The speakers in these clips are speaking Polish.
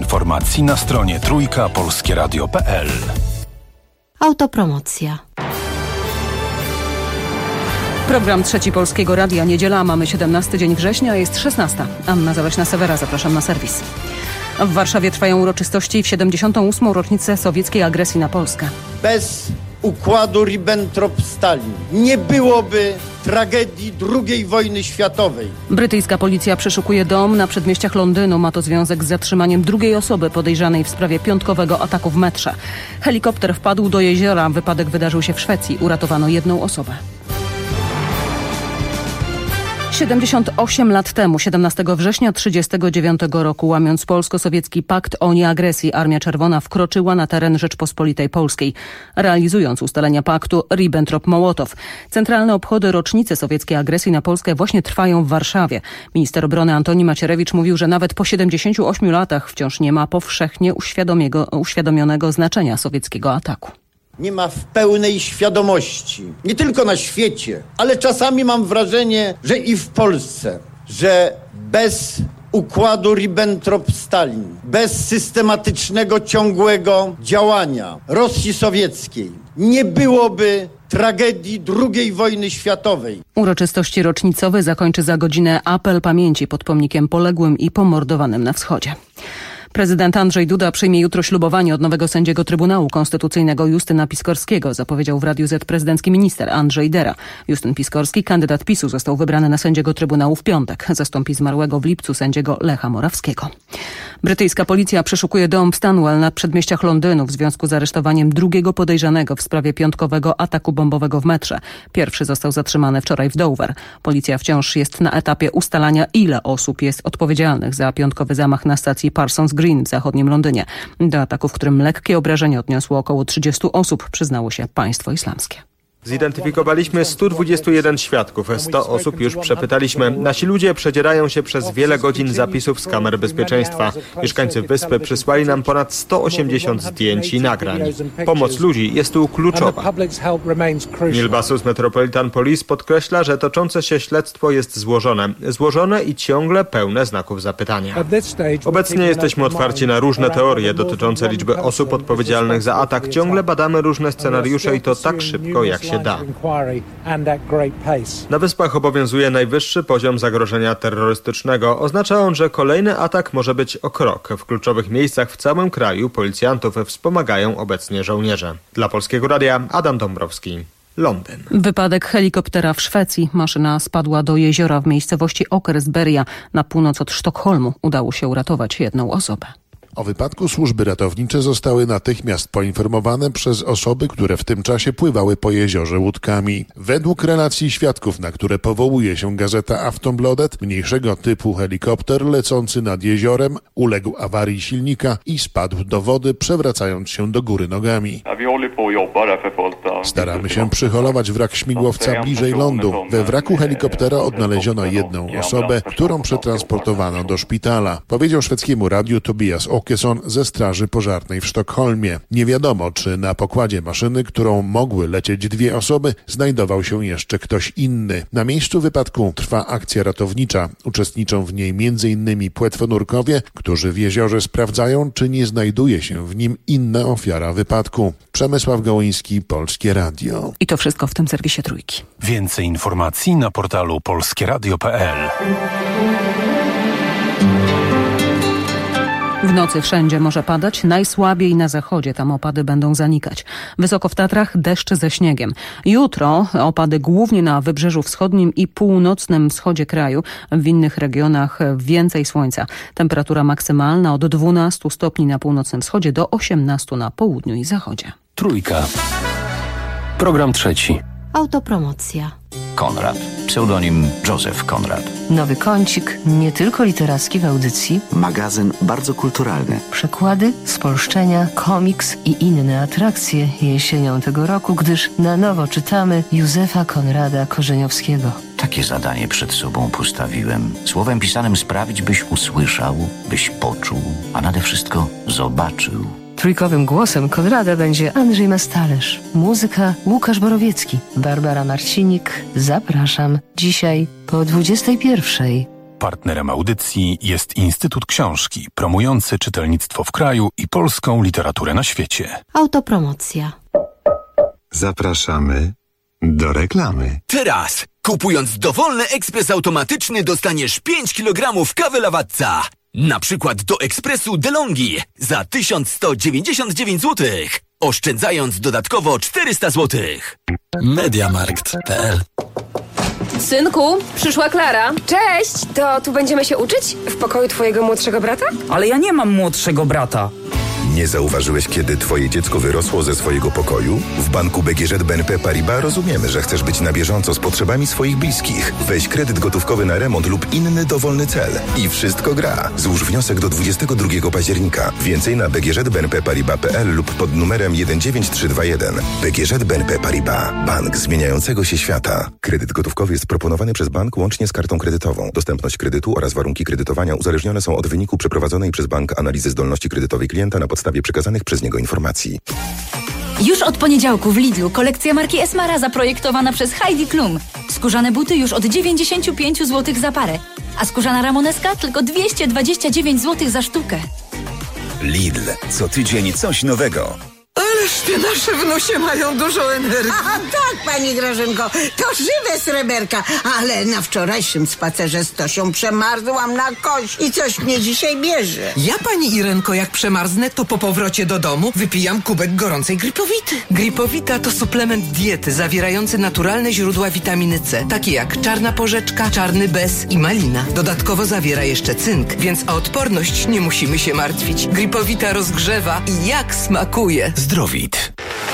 informacji na stronie trójkapolskieradio.pl. Autopromocja. Program Trzeci Polskiego Radia. Niedziela, mamy 17 dzień września, jest 16. Anna Zaleśna-Sewera, zapraszam na serwis. W Warszawie trwają uroczystości w 78. rocznicę sowieckiej agresji na Polskę. Bez układu Ribbentrop-Stalin nie byłoby tragedii II wojny światowej. Brytyjska policja przeszukuje dom na przedmieściach Londynu. Ma to związek z zatrzymaniem drugiej osoby podejrzanej w sprawie piątkowego ataku w metrze. Helikopter wpadł do jeziora. Wypadek wydarzył się w Szwecji. Uratowano jedną osobę. 78 lat temu, 17 września 1939 roku, łamiąc polsko-sowiecki pakt o nieagresji, Armia Czerwona wkroczyła na teren Rzeczpospolitej Polskiej, realizując ustalenia paktu Ribbentrop-Mołotow. Centralne obchody rocznicy sowieckiej agresji na Polskę właśnie trwają w Warszawie. Minister obrony Antoni Macierewicz mówił, że nawet po 78 latach wciąż nie ma powszechnie uświadomionego znaczenia sowieckiego ataku. Nie ma w pełnej świadomości, nie tylko na świecie, ale czasami mam wrażenie, że i w Polsce, że bez układu Ribbentrop-Stalin, bez systematycznego, ciągłego działania Rosji sowieckiej nie byłoby tragedii II wojny światowej. Uroczystości rocznicowe zakończy za godzinę apel pamięci pod pomnikiem poległym i pomordowanym na wschodzie. Prezydent Andrzej Duda przyjmie jutro ślubowanie od nowego sędziego Trybunału Konstytucyjnego Justyna Piskorskiego, zapowiedział w Radiu Z prezydencki minister Andrzej Dera. Justyn Piskorski, kandydat PiS-u, został wybrany na sędziego Trybunału w piątek. Zastąpi zmarłego w lipcu sędziego Lecha Morawskiego. Brytyjska policja przeszukuje dom w Stanwell na przedmieściach Londynu w związku z aresztowaniem drugiego podejrzanego w sprawie piątkowego ataku bombowego w metrze. Pierwszy został zatrzymany wczoraj w Dover. Policja wciąż jest na etapie ustalania, ile osób jest odpowiedzialnych za piątkowy zamach na stacji Parsons Green w zachodnim Londynie. Do ataku, w którym lekkie obrażenia odniosło około 30 osób, przyznało się państwo islamskie. Zidentyfikowaliśmy 121 świadków, 100 osób już przepytaliśmy. Nasi ludzie przedzierają się przez wiele godzin zapisów z kamer bezpieczeństwa. Mieszkańcy wyspy przysłali nam ponad 180 zdjęć i nagrań. Pomoc ludzi jest tu kluczowa. Neil Basu z Metropolitan Police podkreśla, że toczące się śledztwo jest złożone i ciągle pełne znaków zapytania. Obecnie jesteśmy otwarci na różne teorie dotyczące liczby osób odpowiedzialnych za atak. Ciągle badamy różne scenariusze i to tak szybko, jak się da. Na Wyspach obowiązuje najwyższy poziom zagrożenia terrorystycznego. Oznacza on, że kolejny atak może być o krok. W kluczowych miejscach w całym kraju policjantów wspomagają obecnie żołnierze. Dla Polskiego Radia Adam Dąbrowski, Londyn. Wypadek helikoptera w Szwecji. Maszyna spadła do jeziora w miejscowości Åkersberga na północ od Sztokholmu. Udało się uratować jedną osobę. O wypadku służby ratownicze zostały natychmiast poinformowane przez osoby, które w tym czasie pływały po jeziorze łódkami. Według relacji świadków, na które powołuje się gazeta Aftonbladet, mniejszego typu helikopter lecący nad jeziorem uległ awarii silnika i spadł do wody, przewracając się do góry nogami. Staramy się przyholować wrak śmigłowca bliżej lądu. We wraku helikoptera odnaleziono jedną osobę, którą przetransportowano do szpitala, powiedział szwedzkiemu radiu Tobias Åkesson ze Straży Pożarnej w Sztokholmie. Nie wiadomo, czy na pokładzie maszyny, którą mogły lecieć dwie osoby, znajdował się jeszcze ktoś inny. Na miejscu wypadku trwa akcja ratownicza. Uczestniczą w niej m.in. płetwonurkowie, którzy w jeziorze sprawdzają, czy nie znajduje się w nim inna ofiara wypadku. Przemysław Gołyński, Polskie Radio. I to wszystko w tym serwisie Trójki. Więcej informacji na portalu polskieradio.pl. W nocy wszędzie może padać, najsłabiej na zachodzie, tam opady będą zanikać. Wysoko w Tatrach deszcz ze śniegiem. Jutro opady głównie na wybrzeżu wschodnim i północnym wschodzie kraju. W innych regionach więcej słońca. Temperatura maksymalna od 12 stopni na północnym wschodzie do 18 na południu i zachodzie. Trójka. Program trzeci. Autopromocja. Konrad. Pseudonim Józef Konrad. Nowy kącik, nie tylko literacki w audycji. Magazyn bardzo kulturalny. Przekłady, spolszczenia, komiks i inne atrakcje jesienią tego roku, gdyż na nowo czytamy Józefa Konrada Korzeniowskiego. Takie zadanie przed sobą postawiłem. Słowem pisanym sprawić, byś usłyszał, byś poczuł, a nade wszystko zobaczył. Trójkowym głosem Konrada będzie Andrzej Mastalerz. Muzyka Łukasz Borowiecki. Barbara Marcinik. Zapraszam. Dzisiaj po 21:00. Partnerem audycji jest Instytut Książki, promujący czytelnictwo w kraju i polską literaturę na świecie. Autopromocja. Zapraszamy do reklamy. Teraz, kupując dowolny ekspres automatyczny, dostaniesz 5 kg kawy Lavazza. Na przykład do ekspresu DeLonghi za 1199 zł. Oszczędzając dodatkowo 400 zł. Mediamarkt.pl. Synku, przyszła Klara. Cześć, to tu będziemy się uczyć? W pokoju twojego młodszego brata? Ale ja nie mam młodszego brata. Nie zauważyłeś, kiedy twoje dziecko wyrosło ze swojego pokoju? W banku BGŻ BNP Paribas rozumiemy, że chcesz być na bieżąco z potrzebami swoich bliskich. Weź kredyt gotówkowy na remont lub inny dowolny cel. I wszystko gra. Złóż wniosek do 22 października. Więcej na bgżbnpparibas.pl lub pod numerem 19321. BGŻ BNP Paribas. Bank zmieniającego się świata. Kredyt gotówkowy jest proponowany przez bank łącznie z kartą kredytową. Dostępność kredytu oraz warunki kredytowania uzależnione są od wyniku przeprowadzonej przez bank analizy zdolności kredytowej klienta na podstawie przekazanych przez niego informacji. Już od poniedziałku w Lidlu kolekcja marki Esmara zaprojektowana przez Heidi Klum. Skórzane buty już od 95 zł za parę, a skórzana ramoneska tylko 229 zł za sztukę. Lidl. Co tydzień coś nowego. Ależ te nasze wnusie mają dużo energii. A tak, pani Grażynko, to żywe sreberka. Ale na wczorajszym spacerze z Tosią przemarzłam na kość i coś mnie dzisiaj bierze. Ja, pani Irenko, jak przemarznę, to po powrocie do domu wypijam kubek gorącej Gripowity. Gripowita to suplement diety zawierający naturalne źródła witaminy C, takie jak czarna porzeczka, czarny bez i malina. Dodatkowo zawiera jeszcze cynk, więc o odporność nie musimy się martwić. Gripowita rozgrzewa i jak smakuje. Zdrowit.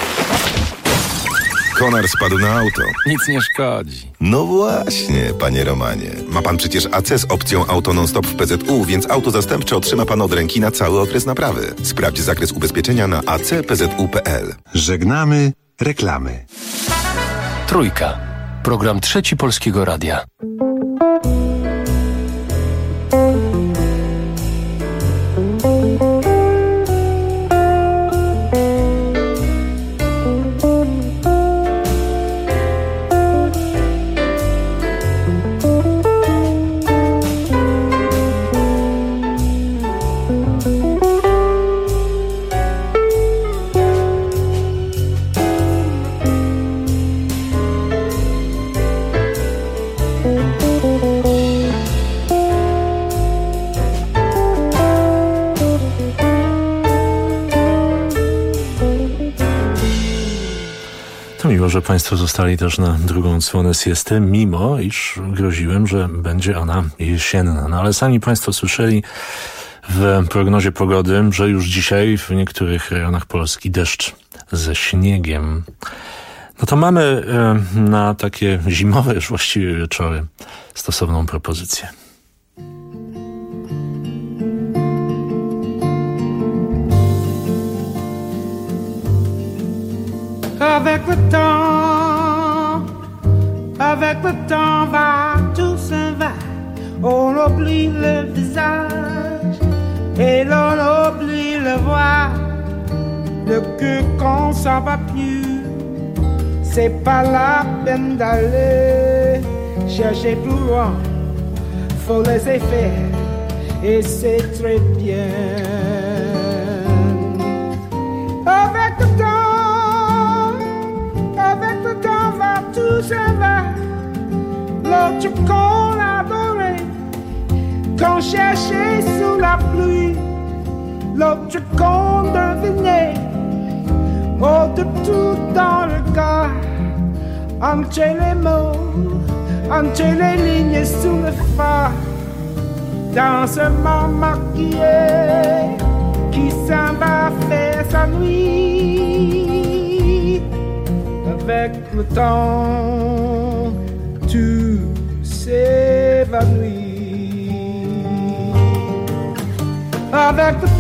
Konar spadł na auto. Nic nie szkodzi. No właśnie, panie Romanie. Ma pan przecież AC z opcją Auto Non-Stop w PZU, więc auto zastępcze otrzyma pan od ręki na cały okres naprawy. Sprawdź zakres ubezpieczenia na acpzu.pl. Żegnamy reklamy. Trójka. Program Trzeci Polskiego Radia. Miło, że Państwo zostali też na drugą odsłonę siesty, mimo iż groziłem, że będzie ona jesienna. No ale sami Państwo słyszeli w prognozie pogody, że już dzisiaj w niektórych rejonach Polski deszcz ze śniegiem. No to mamy na takie zimowe już właściwie wieczory stosowną propozycję. Avec le temps va, tout s'en va. On oublie le visage et l'on oublie le voix. Le cœur qu'on s'en va plus, c'est pas la peine d'aller chercher plus loin. Faut laisser faire et c'est très bien. Avec le temps va, tout s'en va. L'autre qu'on adorait, qu'on cherchait sous la pluie, l'autre qu'on devinait, au-dessous dans le cœur, entre les mots, entre les lignes sous le phare, dans ce monde maquillé qui s'en va faire sa nuit. Avec le temps, tout s'évanouit. Avec le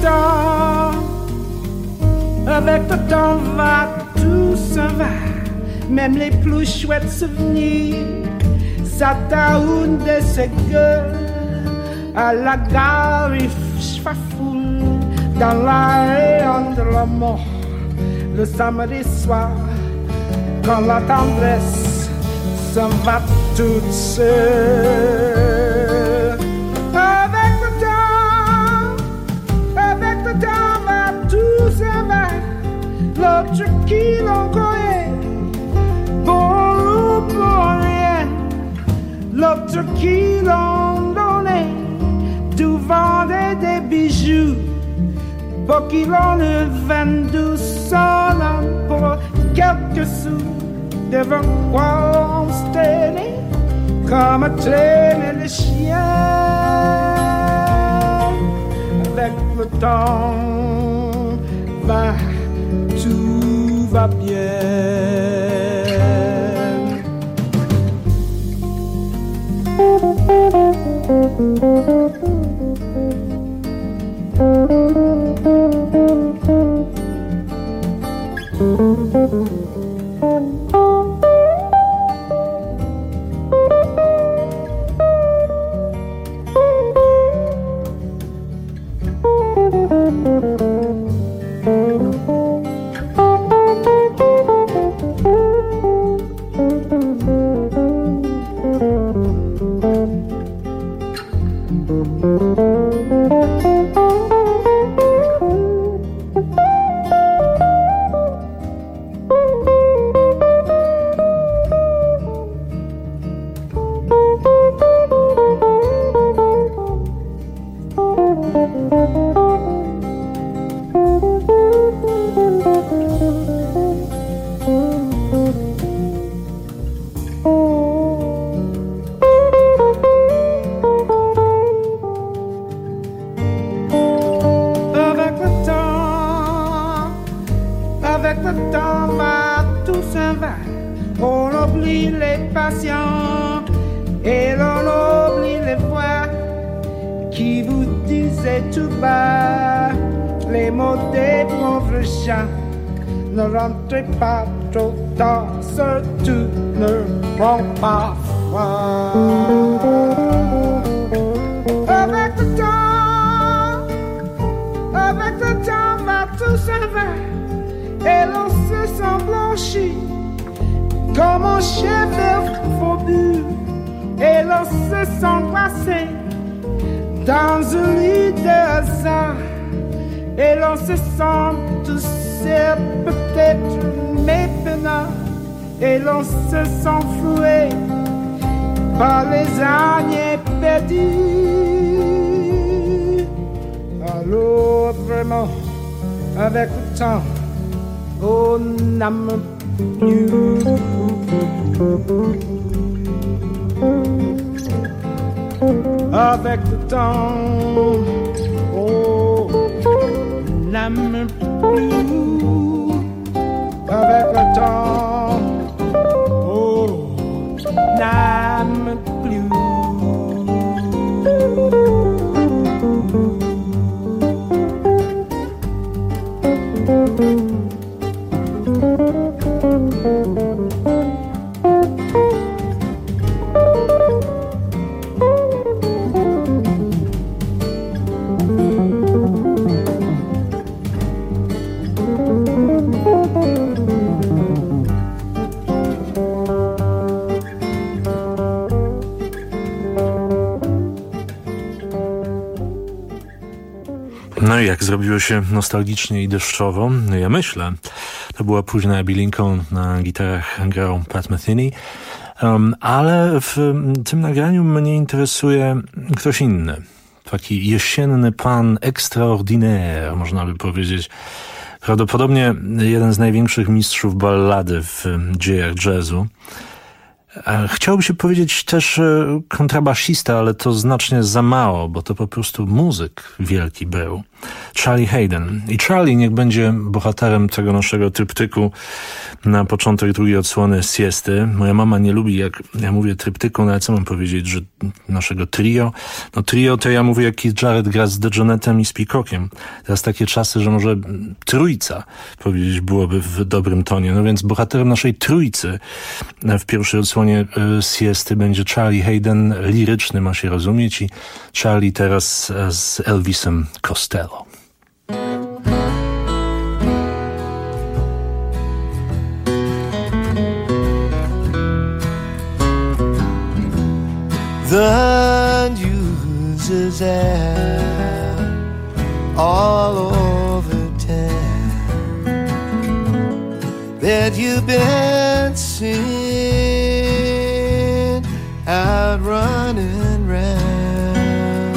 temps va, tout s'en va. Même les plus chouettes souvenirs, ça taoune de ses gueules. À la gare, il fafoule dans la rayon de la mort. Le samedi soir, quand la tendresse s'en va toute seule. l'autre qui l'envoyait, pour ou pour rien, l'autre qui l'en donnait, tout vendait des bijoux, pour qu'il en ne vende son âme pour quelques sous, devant quoi on se tenait, comme traîner les chiens. Avec le temps, tout va bien. Pas trop tard, surtout ne prends pas froid. Avec le temps, tout s'en va, et l'on se sent blanchi, comme un chien faubu, et l'on se sent glacé dans un lit de hasard, et l'on se sent tout seul, peut-être mépenant, et l'on se sent floué par les années perdues. Alors vraiment, avec le temps, on n'aime plus. Avec le temps, oh, on n'aime plus. Avec le temps, oh, n'aime plus. No i jak zrobiło się nostalgicznie i deszczowo, no ja myślę, to była późna Abby Lincoln, na gitarach grał Pat Metheny, ale w tym nagraniu mnie interesuje ktoś inny. Taki jesienny pan extraordinaire, można by powiedzieć. Prawdopodobnie jeden z największych mistrzów ballady w dziejach jazzu. Chciałoby się powiedzieć też kontrabasista, ale to znacznie za mało, bo to po prostu muzyk wielki był. Charlie Haden. I Charlie niech będzie bohaterem tego naszego tryptyku na początek drugiej odsłony Siesty. Moja mama nie lubi, jak ja mówię tryptyku, no ale co mam powiedzieć, że naszego trio? No trio to ja mówię, jak Keith Jarrett gra z DeJohnettem i z Peacockiem. Teraz takie czasy, że może trójca powiedzieć byłoby w dobrym tonie. No więc bohaterem naszej trójcy w pierwszej odsłonie Siesty będzie Charlie Haden, liryczny ma się rozumieć, i Charlie teraz z Elvisem Costello. The news is out all over town. that you've been seen out running round.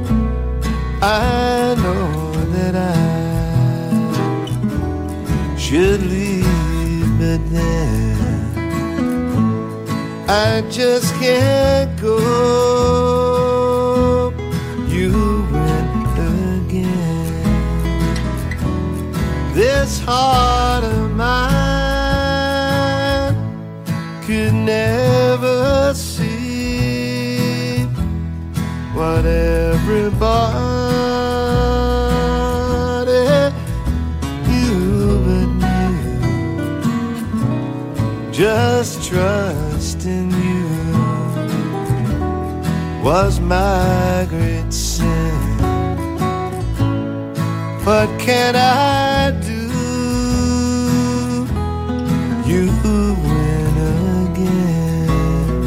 I know that I should leave, but then I just can't go. You went again. This heart of mine could never see what everybody you but knew. Just trust in you was my great sin. What can I do? You win again.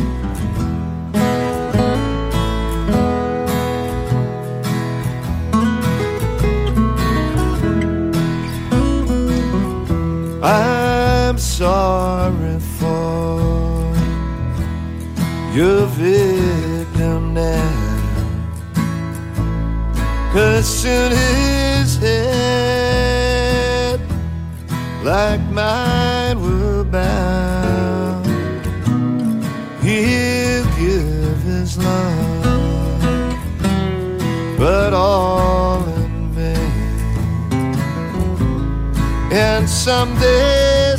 I'm sorry for your victim now, 'cause soon his head like mine will bow. He'll give his love, but all in vain. And someday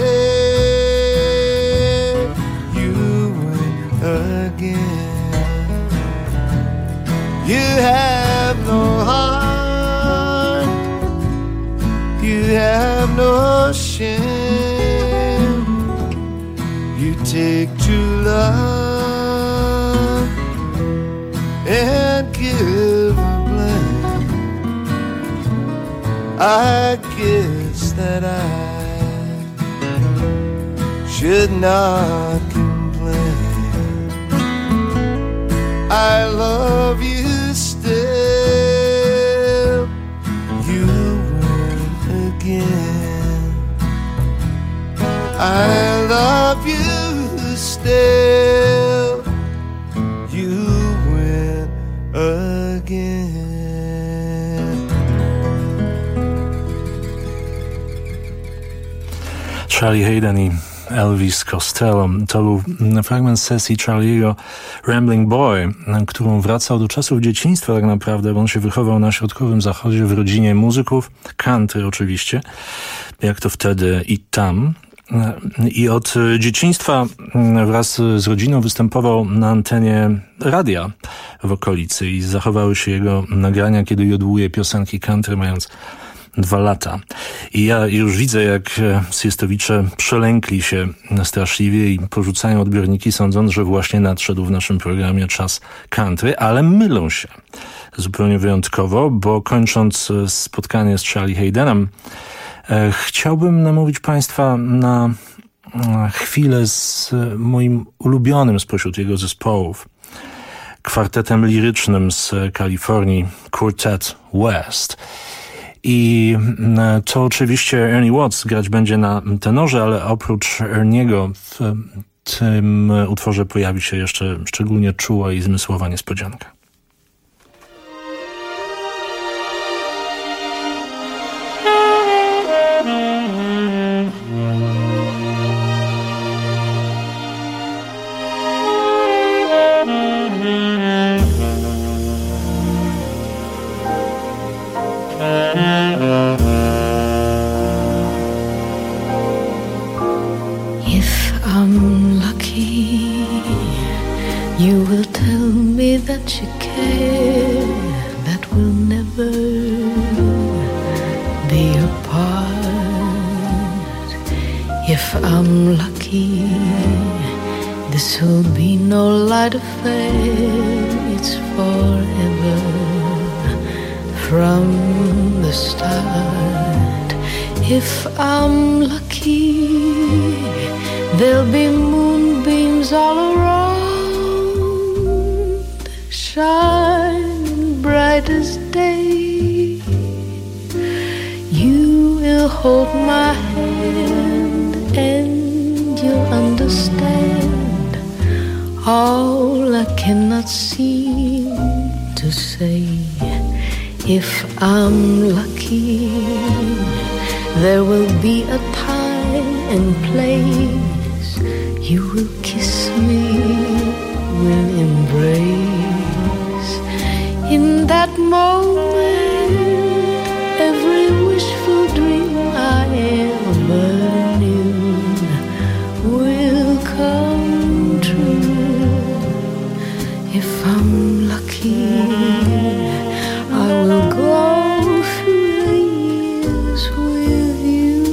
say you win again. You have no heart, you have no shame. You take true love and give a blame. I guess that I should not complain. I love you still. You win again. I love you still. You win again. Charlie Haden i Elvis Costello. To był fragment sesji Charlie'ego Rambling Boy, którą wracał do czasów dzieciństwa tak naprawdę, bo on się wychował na środkowym zachodzie w rodzinie muzyków, country oczywiście, jak to wtedy i tam. I od dzieciństwa wraz z rodziną występował na antenie radia w okolicy i zachowały się jego nagrania, kiedy jodłuje piosenki country, mając 2 lata. I ja już widzę, jak siestowicze przelękli się straszliwie i porzucają odbiorniki, sądząc, że właśnie nadszedł w naszym programie czas country, ale mylą się zupełnie wyjątkowo, bo kończąc spotkanie z Charlie Hadenem, chciałbym namówić Państwa na chwilę z moim ulubionym spośród jego zespołów, kwartetem lirycznym z Kalifornii, Quartet West. I to oczywiście Ernie Watts grać będzie na tenorze, ale oprócz Erniego w tym utworze pojawi się jeszcze szczególnie czuła i zmysłowa niespodzianka. If I'm lucky, you will tell me that you care, that we'll never be apart. If I'm lucky, this will be no light affair, it's forever from the start. If I'm lucky, there'll be moonbeams all around, shining bright as day. You will hold my hand and you'll understand all I cannot seem to say. If I'm lucky, there will be a time and place you will kiss me with embrace. In that moment, every wishful dream I ever knew will come true. If I'm lucky, I will go through the years with you.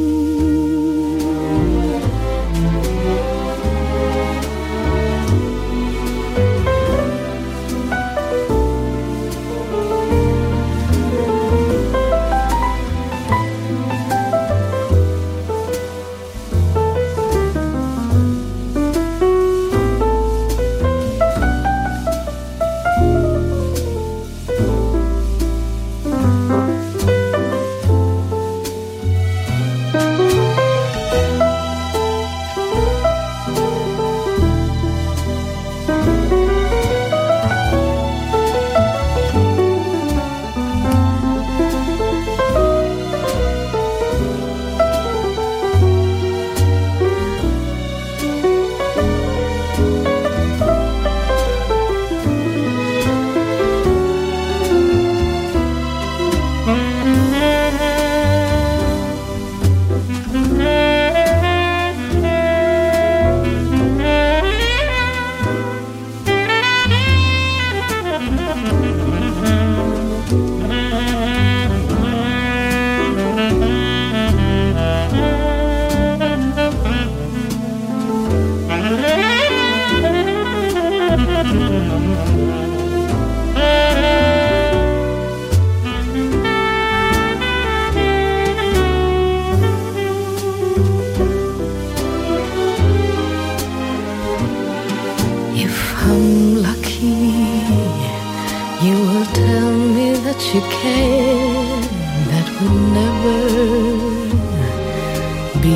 You care, that would never be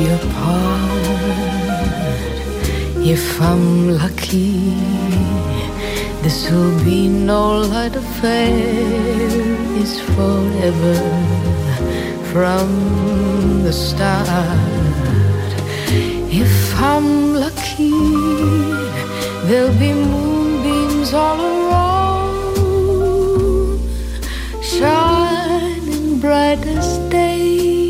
apart. If I'm lucky, this will be no light affair. It's forever from the start. If I'm lucky, there'll be moonbeams all around, shining bright as day.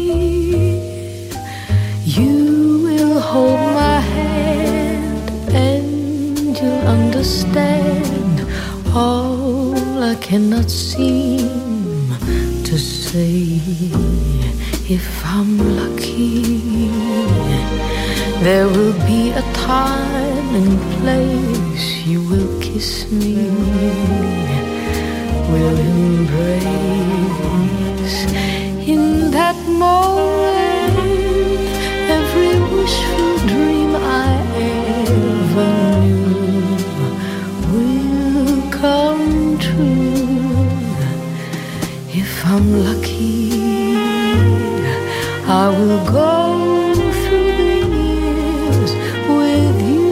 You will hold my hand and you'll understand all I cannot seem to say. If I'm lucky, there will be a time and place you will kiss me, will embrace. In that moment, every wishful dream I ever knew will come true. If I'm lucky, I will go through the years with you.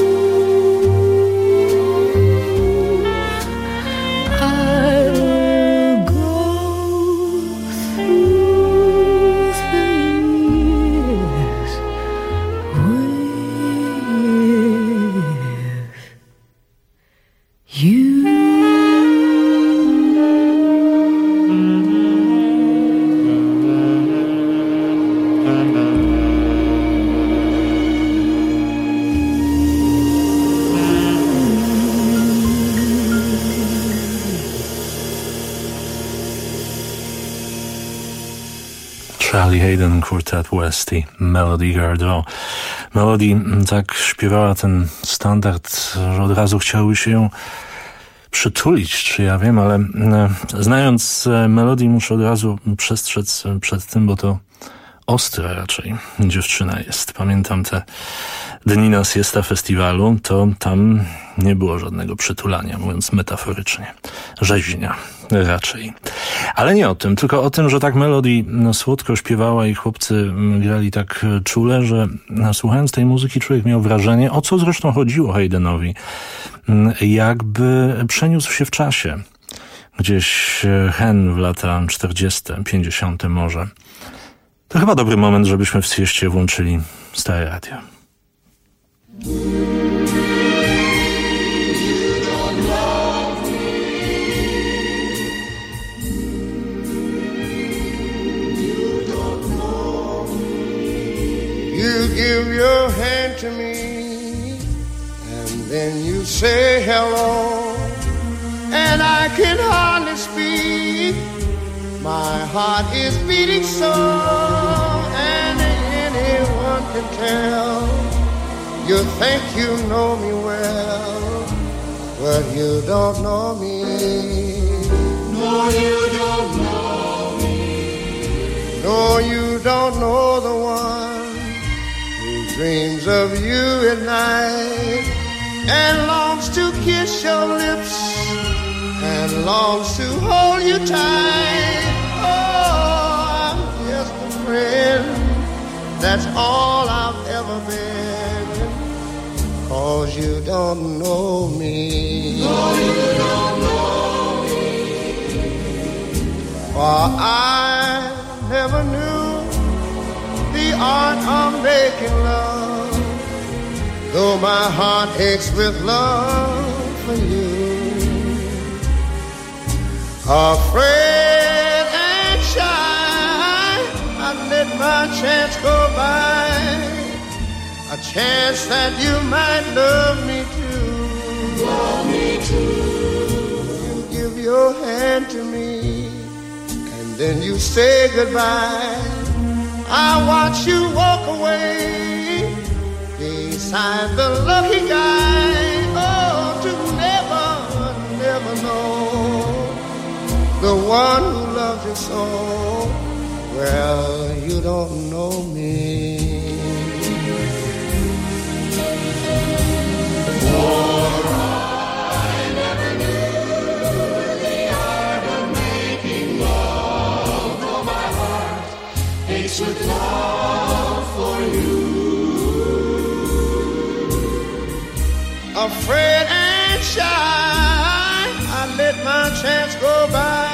Charlie Haden, Quartet West i Melody Gardot. Melody tak śpiewała ten standard, że od razu chciały się ją przytulić, czy ja wiem, ale znając Melody muszę od razu przestrzec przed tym, bo to ostra raczej dziewczyna jest. Pamiętam te dni na Siesta Festiwalu, to tam nie było żadnego przytulania, mówiąc metaforycznie. Rzeźnia. raczej. Ale nie o tym, tylko o tym, że tak Melody słodko śpiewała i chłopcy grali tak czule, że słuchając tej muzyki człowiek miał wrażenie, o co zresztą chodziło Haydenowi, jakby przeniósł się w czasie. Gdzieś hen w lata 40., 50. może. To chyba dobry moment, żebyśmy w sieście włączyli stare radio. You give your hand to me, and then you say hello, and I can hardly speak. My heart is beating so, and anyone can tell. You think you know me well, but you don't know me. No, you don't know me. No, you don't know the one who dreams of you at night and longs to kiss your lips and longs to hold you tight. Oh, I'm just a friend, that's all I've ever been, 'cause you don't know me. No, you don't know me. For I never knew the art of making love, though my heart aches with love for you. Afraid and shy, I let my chance go by, a chance that you might love me too. Love me too. You give your hand to me, and then you say goodbye. I watch you walk away beside the lucky guy. Oh, to never, never know the one who loves you so. Well, you don't know me. For I never knew the art of making love, though my heart aches with love for you. Afraid and shy, I let my chance go by,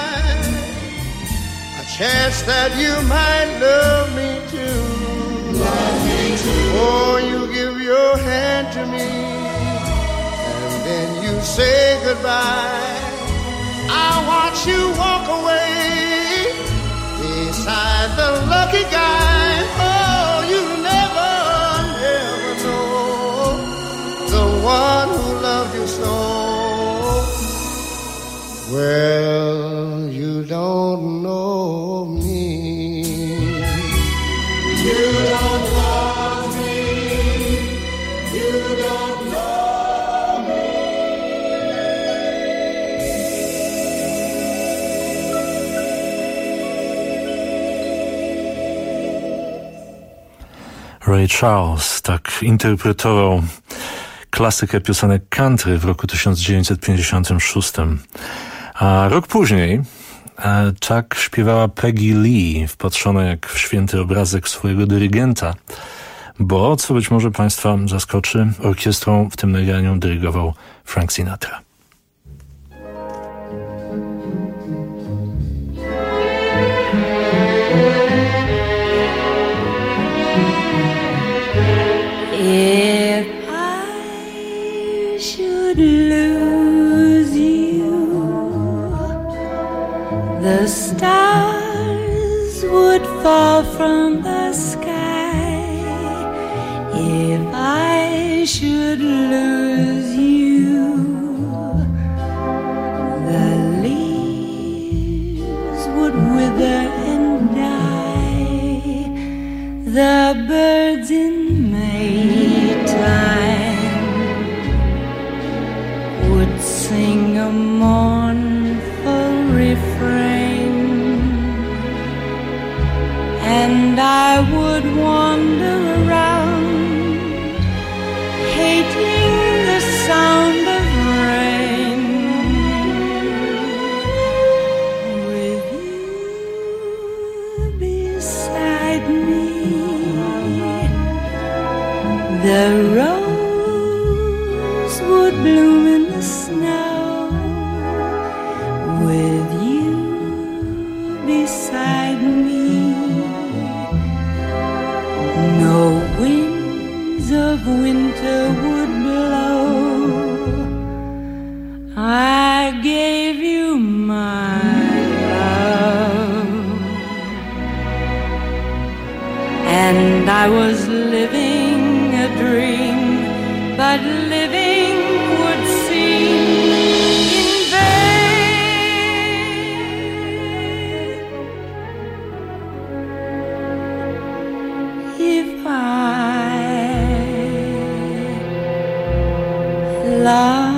a chance that you might love me too. Love me too. Oh, you give your hand to me, and then you say goodbye. I watch you walk away beside the lucky guy. Oh, you never, never know the one who loved you so. Well, you don't know me. You don't love me. You don't know me. Ray Charles tak interpretował klasykę piosenek country w roku 1956. A rok później tak śpiewała Peggy Lee, wpatrzona jak w święty obrazek swojego dyrygenta, bo, co być może Państwa zaskoczy, orkiestrą w tym nagraniu dyrygował Frank Sinatra. If I should lose you, the stars would fall from the sky. If I should lose you, the leaves would wither and die. The birds in Maytime would sing a mournful refrain, and I would wander around, hating the sound of rain. beside me. The rose would bloom in the snow with you beside me. No winds of winter would blow. I gave you my love, and I was living a dream, but living would seem in vain if I lost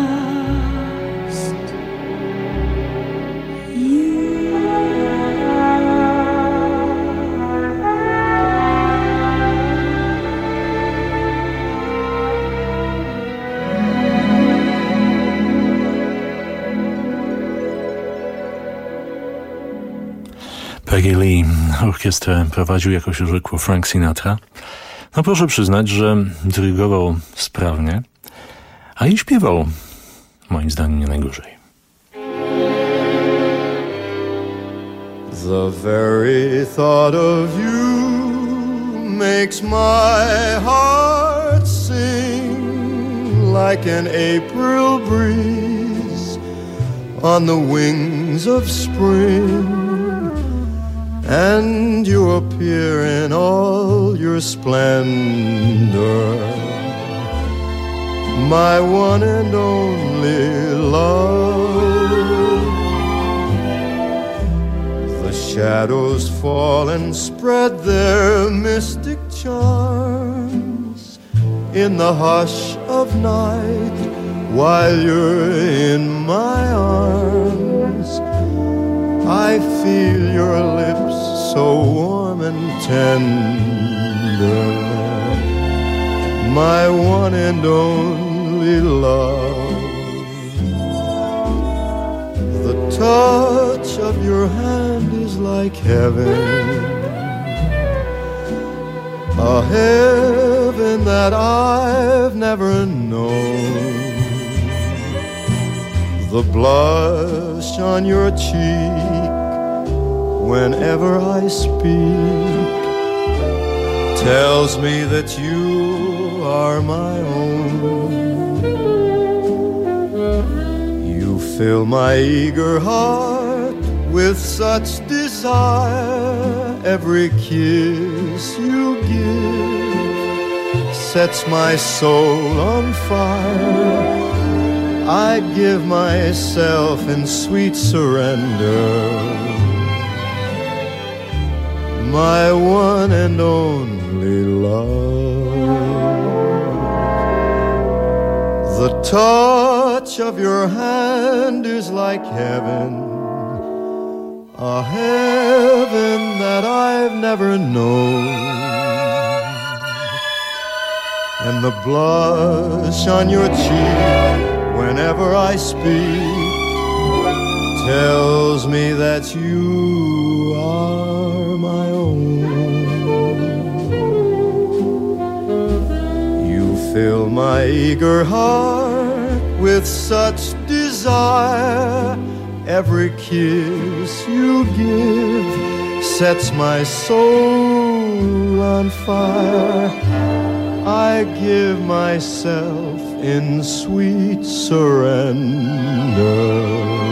Peggy Lee. Orkiestrę prowadził, jak już rzekło, Frank Sinatra. No proszę przyznać, że dyrygował sprawnie, a i śpiewał, moim zdaniem, nie najgorzej. The very thought of you makes my heart sing like an April breeze on the wings of spring. And you appear in all your splendor, my one and only love. The shadows fall and spread their mystic charms in the hush of night while you're in my arms. I feel your lips so warm and tender, my one and only love. The touch of your hand is like heaven, a heaven that I've never known. The blush on your cheek whenever I speak tells me that you are my own. You fill my eager heart with such desire. Every kiss you give sets my soul on fire. I'd give myself in sweet surrender, my one and only love. The touch of your hand is like heaven, a heaven that I've never known. And the blush on your cheek whenever I speak tells me that you are my own. You fill my eager heart with such desire. Every kiss you give sets my soul on fire. I give myself in sweet surrender,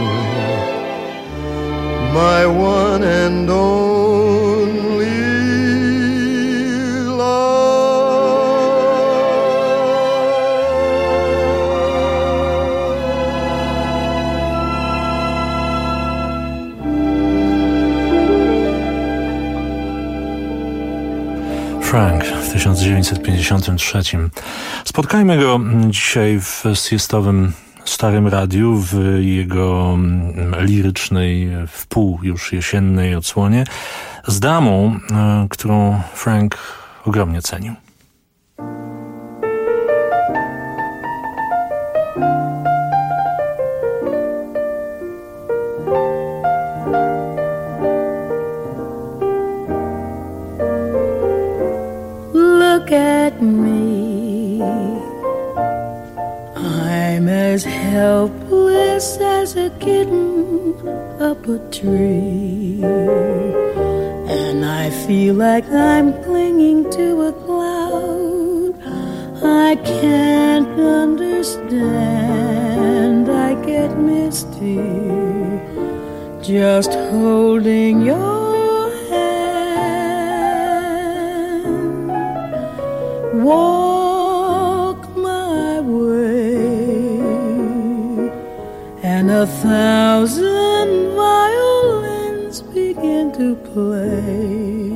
my one and only Frank w 1953. Spotkajmy go dzisiaj w siestowym Starym Radiu w jego lirycznej, wpół już jesiennej odsłonie z damą, którą Frank ogromnie cenił. look at me, I'm as helpless as a kitten up a tree, and I feel like I'm clinging to a cloud. I can't understand, I get misty just holding your hand. Walk my way, and 1,000 violins begin to play,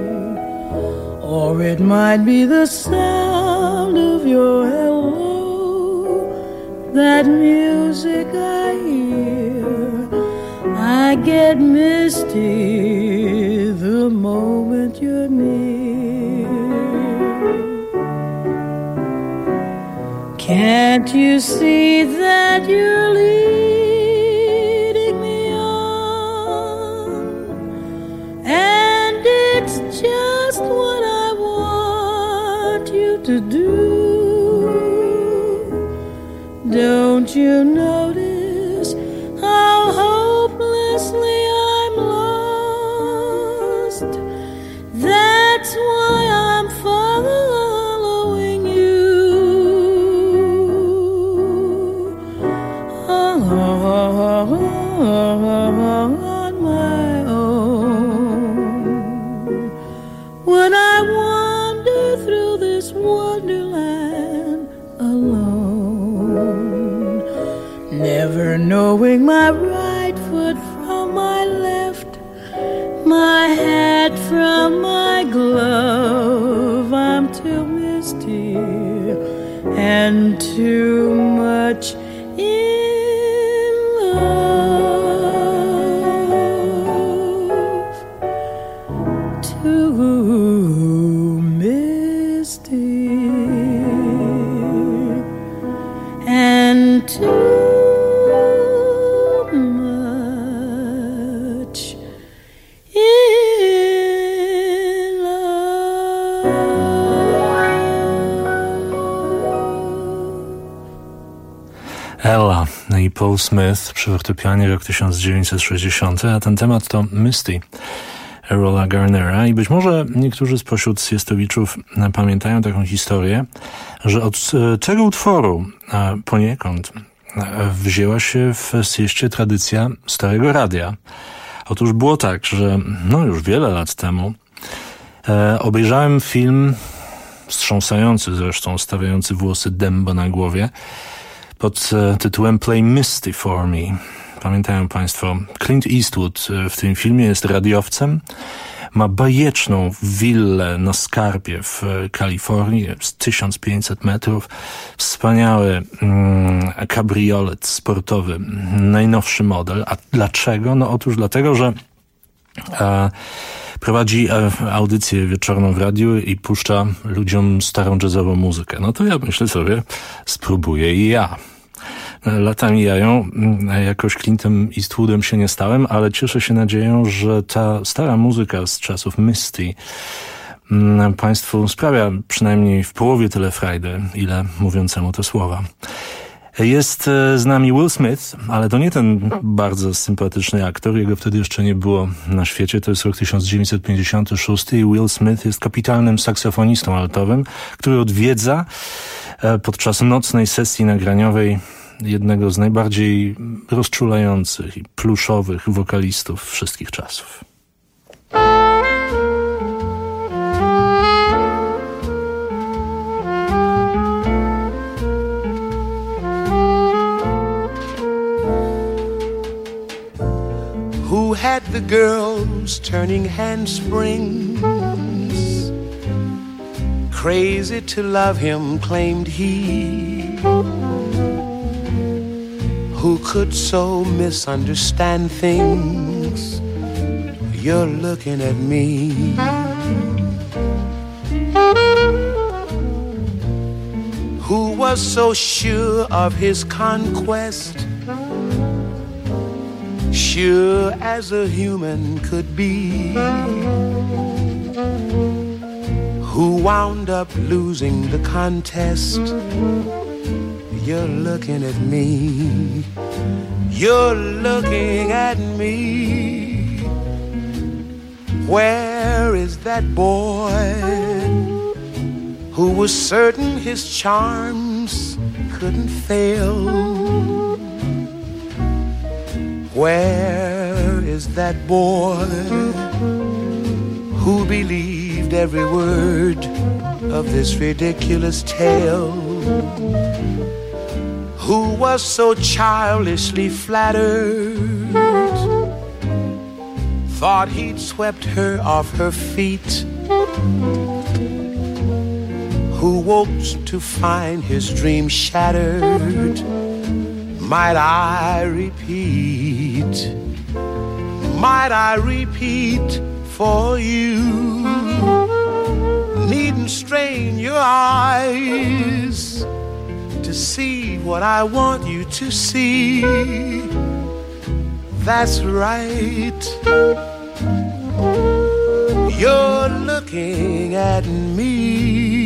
or it might be the sound of your hello, that music I hear. I get misty the moment you're near. Can't you see that you're leading me on? And it's just what I want you to do. Don't you notice how hopelessly I'm lost? That's why I'm following you on my own. When I wander through this wonderland alone, never knowing my right foot from my left, my hat from my glove, I'm too misty and too much in love, too misty and too much in love. Ella i Paul Smith przy fortepianie, rok 1960, a ten temat to Misty Errola Garnera i być może niektórzy spośród siestowiczów pamiętają taką historię, że od tego utworu poniekąd wzięła się w sieście tradycja Starego Radia. Otóż było tak, że już wiele lat temu obejrzałem film wstrząsający zresztą, stawiający włosy dęba na głowie, pod tytułem Play Misty for Me. Pamiętają Państwo, Clint Eastwood w tym filmie jest radiowcem, ma bajeczną willę na Skarpie w Kalifornii, z 1500 metrów, wspaniały kabriolet sportowy, najnowszy model. A dlaczego? No otóż dlatego, że prowadzi audycję wieczorną w radiu i puszcza ludziom starą jazzową muzykę. No to ja myślę sobie, spróbuję i ja. Lata mijają, jakoś Clintem Eastwoodem się nie stałem, ale cieszę się nadzieją, że ta stara muzyka z czasów Misty Państwu sprawia przynajmniej w połowie tyle frajdy, ile mówiącemu te słowa. Jest z nami Will Smith, ale to nie ten bardzo sympatyczny aktor, jego wtedy jeszcze nie było na świecie, to jest rok 1956 i Will Smith jest kapitalnym saksofonistą altowym, który odwiedza podczas nocnej sesji nagraniowej jednego z najbardziej rozczulających i pluszowych wokalistów wszystkich czasów. Who had the girls turning handsprings? Crazy to love him, claimed he. Who could so misunderstand things? You're looking at me. Who was so sure of his conquest? Sure as a human could be. Who wound up losing the contest. You're looking at me. You're looking at me. Where is that boy who was certain his charms couldn't fail? Where is that boy who believed every word of this ridiculous tale? Who was so childishly flattered, thought he'd swept her off her feet? Who woke to find his dream shattered? Might I repeat? Might I repeat for you? Needn't strain your eyes to see what I want you to see. That's right. You're looking at me.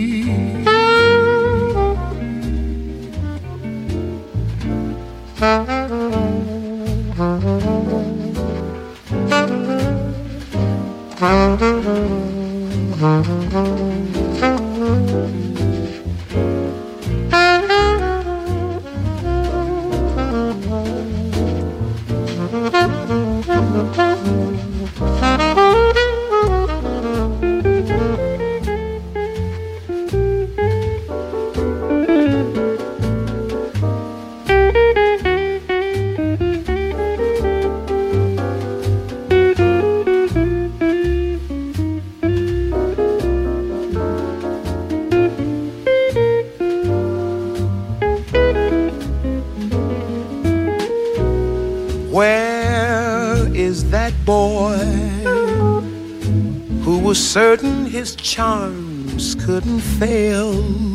Certain his charms couldn't fail.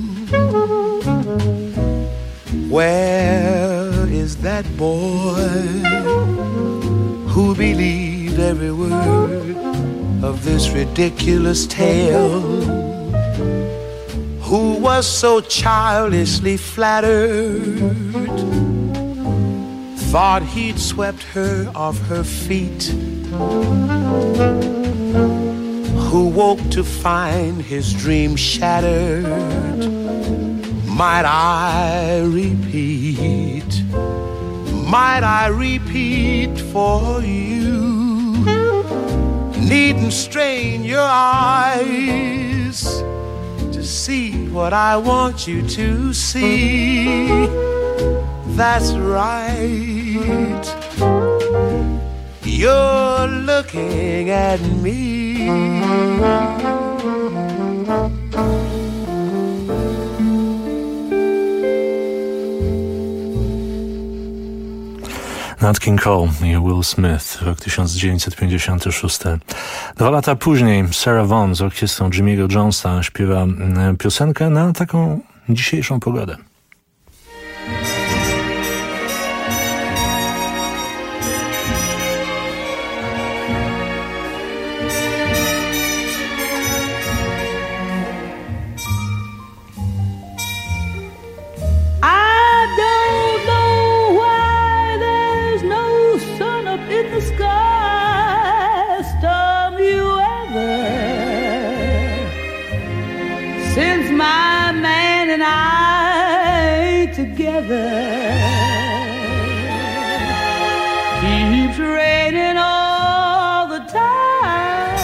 Where is that boy who believed every word of this ridiculous tale? Who was so childishly flattered, thought he'd swept her off her feet? Who woke to find his dream shattered? Might I repeat? Might I repeat for you? Needn't strain your eyes to see what I want you to see. That's right. You're looking at me. Nat King Cole i Will Smith, rok 1956. 2 lata później Sarah Vaughan z orkiestrą Jimmy'ego Jonesa śpiewa piosenkę na taką dzisiejszą pogodę. Keeps raining all the time.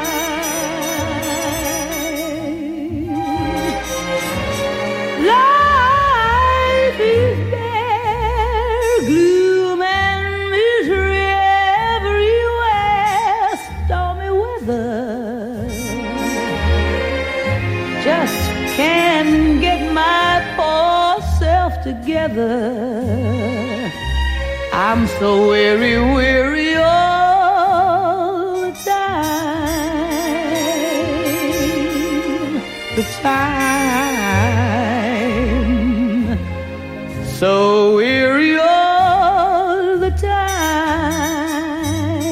Life is bare, gloom and misery everywhere. Stormy weather, just can't get my poor self together. I'm so weary, weary all the time. The time. So weary all the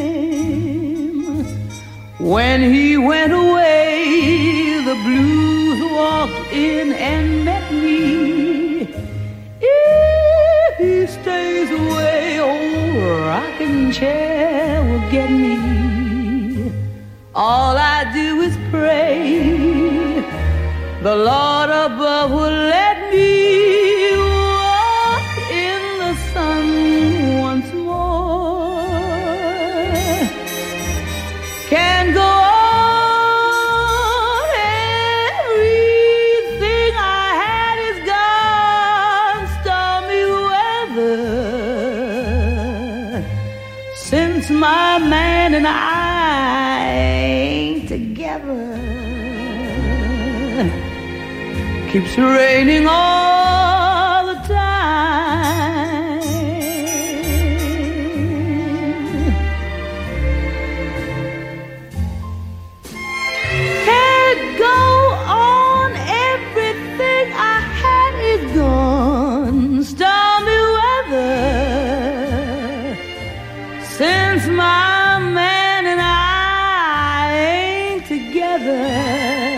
time. When he went away, the blue chair will get me. All I do is pray the Lord above will let me walk in the sun once more. Can't go on, everything I had is gone. Stormy weather, since my man and I ain't together. Keeps raining all the time. Can't go on, everything I had is gone. Stormy weather, since my man and I ain't together.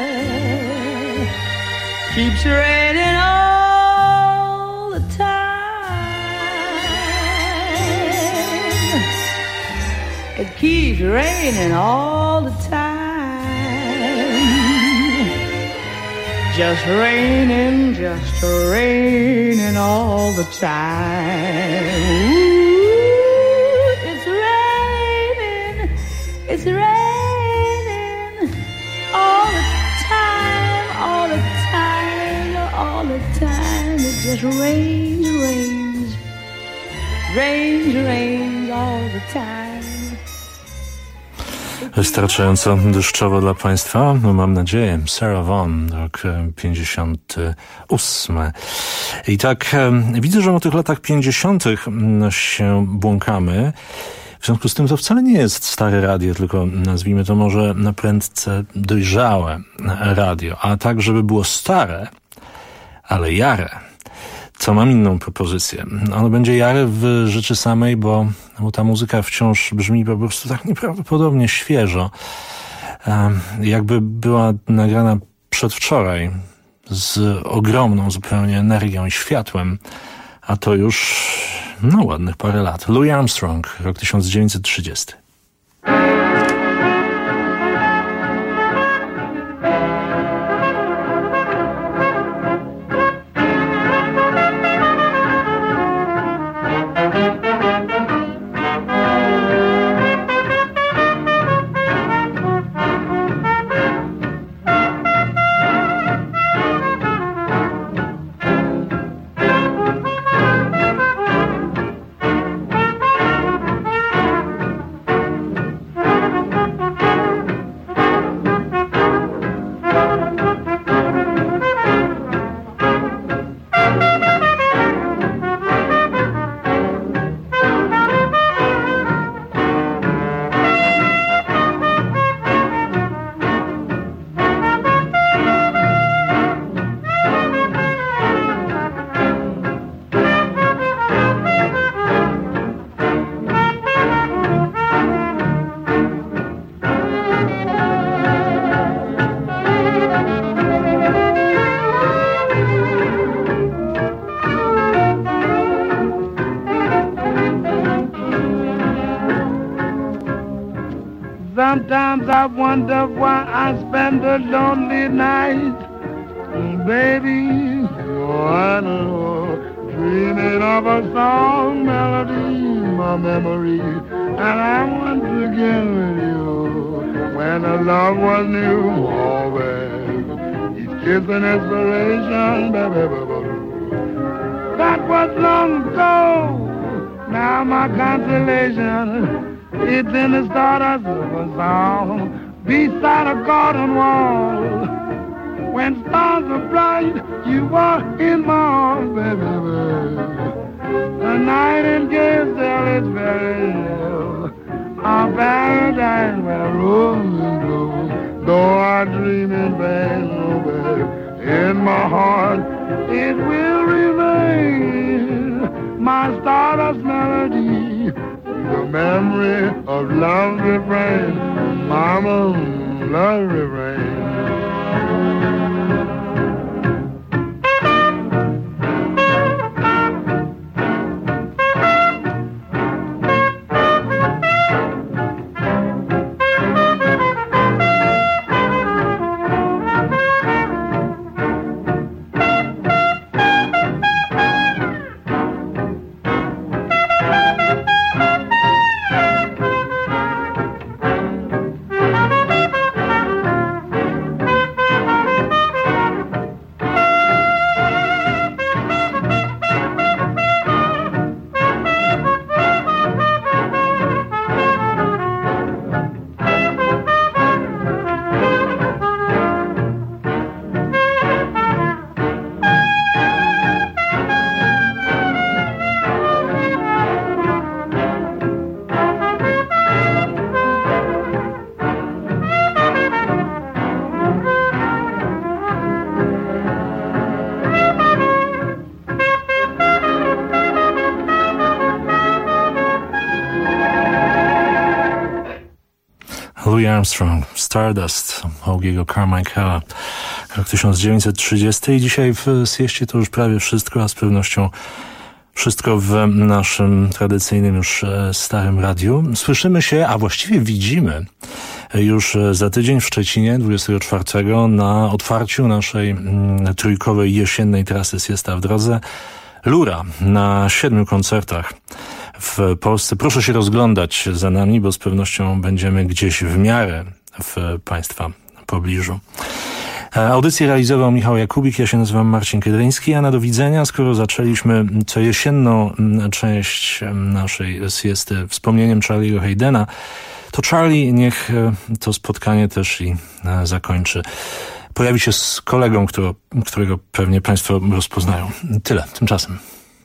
Keeps raining all the time. It keeps raining all the time. Just raining all the time. Ooh, it's raining all the time, all the time. All the time, it just rains all the time. Wystarczająco deszczowo dla Państwa, no mam nadzieję. Sarah Vaughan, rok 58. I tak widzę, że o tych latach 50. się błąkamy. W związku z tym to wcale nie jest stare radio, tylko nazwijmy to może na prędce dojrzałe radio. A tak, żeby było stare, ale jare, co mam inną propozycję. Ono będzie jare w rzeczy samej, bo ta muzyka wciąż brzmi po prostu tak nieprawdopodobnie świeżo. Jakby była nagrana przedwczoraj z ogromną zupełnie energią i światłem, a to już ładnych parę lat. Louis Armstrong, rok 1930. Sometimes I wonder why I spend a lonely night, baby, I don't know, dreaming of a song melody, my memory, and I want to get with you when the love was new, always, each kiss an inspiration, baby, that was long ago, now my consolation, it's in the stardust of a song beside a garden wall. When stars are bright, you are in my arms, baby. The nightingale is very ill. Our paradise where roses bloom. Though I dream in vain, oh baby, in my heart it will remain my stardust melody. The memory of love refrain, mama, love refrain. Louis Armstrong, Stardust, Augiego Carmichaela, rok 1930 i dzisiaj w sieście to już prawie wszystko, a z pewnością wszystko w naszym tradycyjnym już starym radiu. Słyszymy się, a właściwie widzimy już za tydzień w Szczecinie 24 na otwarciu naszej trójkowej jesiennej trasy Siesta w drodze. Lura na 7 koncertach w Polsce. Proszę się rozglądać za nami, bo z pewnością będziemy gdzieś w miarę w Państwa pobliżu. Audycję realizował Michał Jakubik, ja się nazywam Marcin Kedryński, a na do widzenia, skoro zaczęliśmy co jesienną część naszej siesty wspomnieniem Charlie'ego Haydena, to Charlie niech to spotkanie też i zakończy. Pojawi się z kolegą, którego pewnie Państwo rozpoznają. Tyle tymczasem.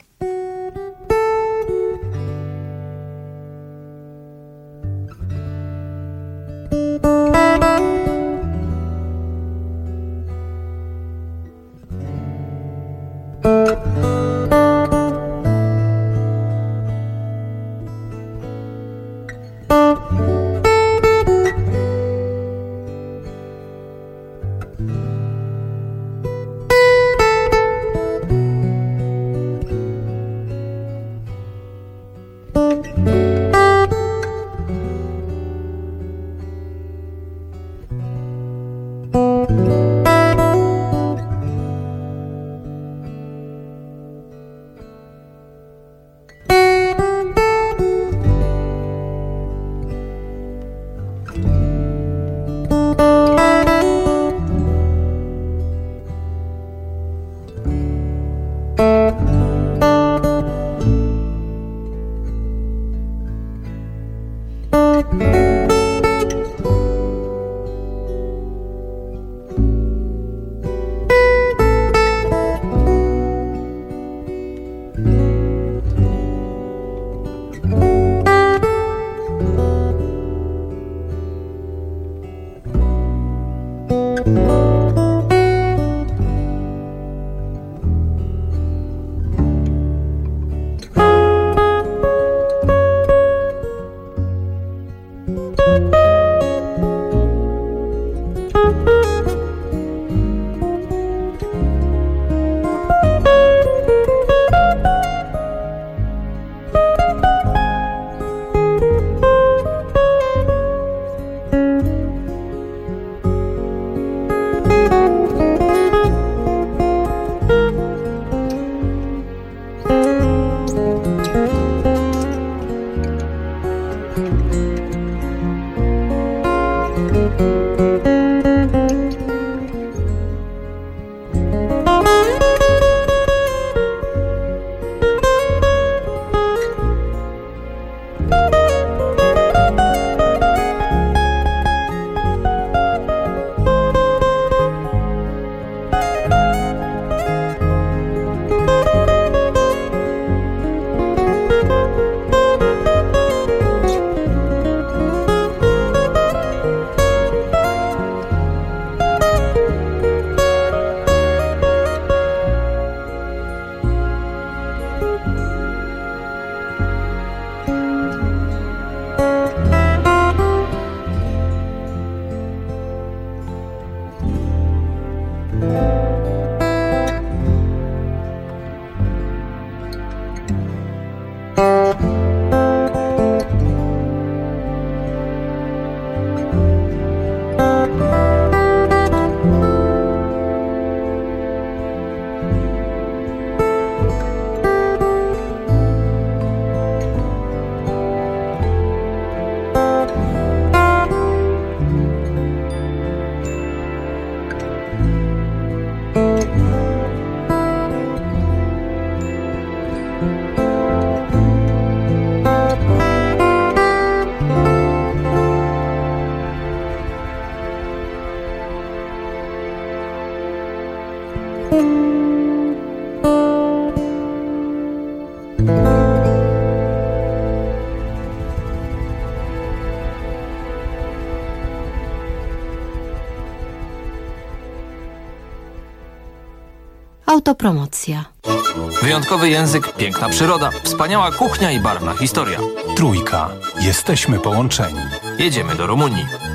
Autopromocja. Wyjątkowy język, piękna przyroda, wspaniała kuchnia i barwna historia. Trójka. Jesteśmy połączeni. Jedziemy do Rumunii.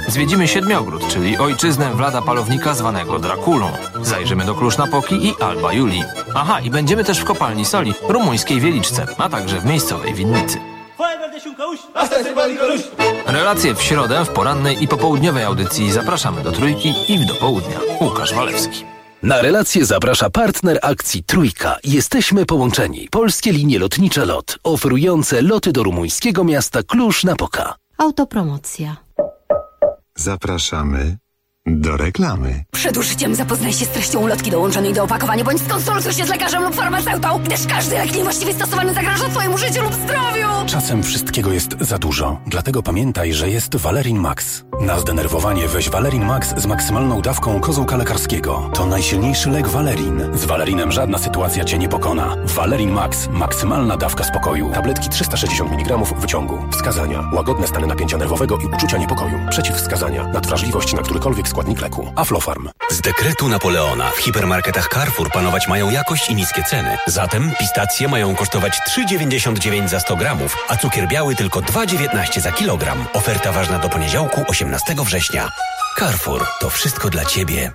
Zwiedzimy Siedmiogród, czyli ojczyznę Vlada Palownika zwanego Drakulą. Zajrzymy do Cluj-Napoki i Alba Iulia. Aha, i będziemy też w kopalni soli rumuńskiej Wieliczce, a także w miejscowej winnicy. Relacje w środę w porannej i popołudniowej audycji zapraszamy do Trójki i w dopołudnia. Łukasz Walewski. Na relację zaprasza partner akcji Trójka. Jesteśmy połączeni. Polskie linie lotnicze LOT, oferujące loty do rumuńskiego miasta Cluj-Napoca. Autopromocja. Zapraszamy do reklamy. Przed użyciem zapoznaj się z treścią ulotki dołączonej do opakowania, bądź skonsultuj się z lekarzem lub farmaceutą, gdyż każdy lek niewłaściwie stosowany zagraża twojemu życiu lub zdrowiu. Czasem wszystkiego jest za dużo, dlatego pamiętaj, że jest Valerin Max. Na zdenerwowanie weź Valerin Max z maksymalną dawką kozłka lekarskiego. To najsilniejszy lek Valerin. Z Valerinem żadna sytuacja cię nie pokona. Valerin Max. Maksymalna dawka spokoju. Tabletki 360 mg wyciągu. Wskazania. Łagodne stany napięcia nerwowego i uczucia niepokoju. Przeciwwskazania. Nadwrażliwość na którykolwiek składnik leku. Aflofarm. Z dekretu Napoleona w hipermarketach Carrefour panować mają jakość i niskie ceny. Zatem pistacje mają kosztować 3,99 za 100 gramów, a cukier biały tylko 2,19 za kilogram. Oferta ważna do poniedziałku 18 września. Carrefour. To wszystko dla Ciebie.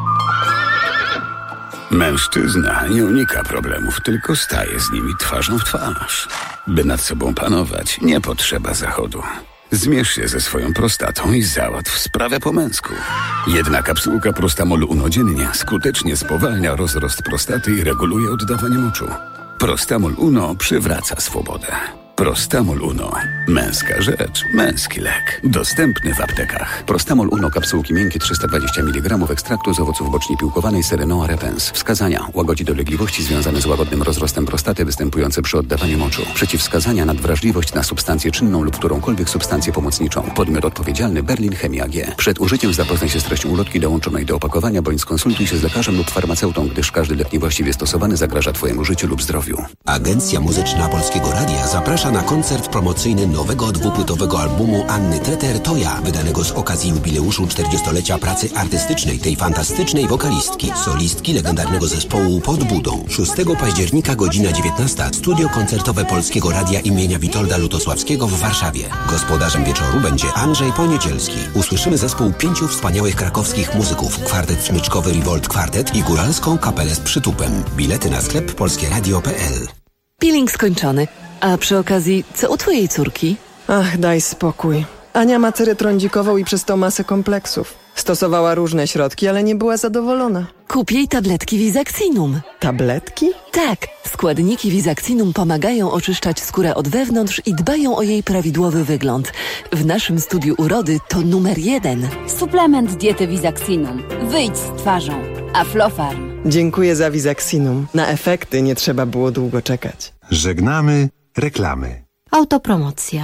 Mężczyzna nie unika problemów, tylko staje z nimi twarzą w twarz. By nad sobą panować, nie potrzeba zachodu. Zmierz się ze swoją prostatą i załatw sprawę po męsku. Jedna kapsułka Prostamol Uno dziennie skutecznie spowalnia rozrost prostaty i reguluje oddawanie moczu. Prostamol Uno przywraca swobodę. Prostamol Uno. Męska rzecz, męski lek. Dostępny w aptekach. Prostamol Uno, kapsułki miękkie 320 mg ekstraktu z owoców boczni piłkowanej Serenoa repens. Wskazania: łagodzi dolegliwości związane z łagodnym rozrostem prostaty występujące przy oddawaniu moczu. Przeciwwskazania: nadwrażliwość na substancję czynną lub którąkolwiek substancję pomocniczą. Podmiot odpowiedzialny: Berlin Chemia AG. Przed użyciem zapoznaj się z treścią ulotki dołączonej do opakowania bądź skonsultuj się z lekarzem lub farmaceutą, gdyż każdy lek niewłaściwie stosowany zagraża Twojemu życiu lub zdrowiu. Agencja Muzyczna Polskiego Radia zaprasza na koncert promocyjny nowego dwupłytowego albumu Anny Treter Toja, wydanego z okazji jubileuszu 40-lecia pracy artystycznej tej fantastycznej wokalistki, solistki legendarnego zespołu Pod Budą. 6 października, godzina 19, studio koncertowe Polskiego Radia imienia Witolda Lutosławskiego w Warszawie. Gospodarzem wieczoru będzie Andrzej Poniedzielski. Usłyszymy zespół 5 wspaniałych krakowskich muzyków, kwartet smyczkowy Revolt Kwartet i góralską kapelę z przytupem. Bilety na sklep polskieradio.pl. Peeling skończony. A przy okazji, co u twojej córki? Ach, daj spokój. Ania ma cerę trądzikową i przez to masę kompleksów. Stosowała różne środki, ale nie była zadowolona. Kup jej tabletki Visaxinum. Tabletki? Tak. Składniki Visaxinum pomagają oczyszczać skórę od wewnątrz i dbają o jej prawidłowy wygląd. W naszym studiu urody to numer 1. Suplement diety Visaxinum. Wyjdź z twarzą. Aflofarm. Dziękuję za Visaxinum. Na efekty nie trzeba było długo czekać. Żegnamy reklamy. Autopromocja.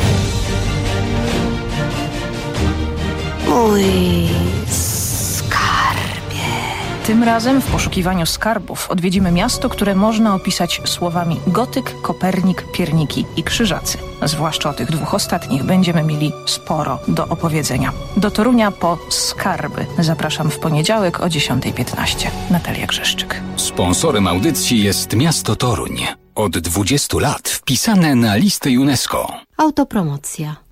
Mój skarbie. Tym razem w poszukiwaniu skarbów odwiedzimy miasto, które można opisać słowami gotyk, Kopernik, pierniki i krzyżacy. Zwłaszcza o tych dwóch ostatnich będziemy mieli sporo do opowiedzenia. Do Torunia po skarby zapraszam w poniedziałek o 10:15. Natalia Grzeszczyk. Sponsorem audycji jest miasto Toruń. Od 20 lat wpisane na listę UNESCO. Autopromocja.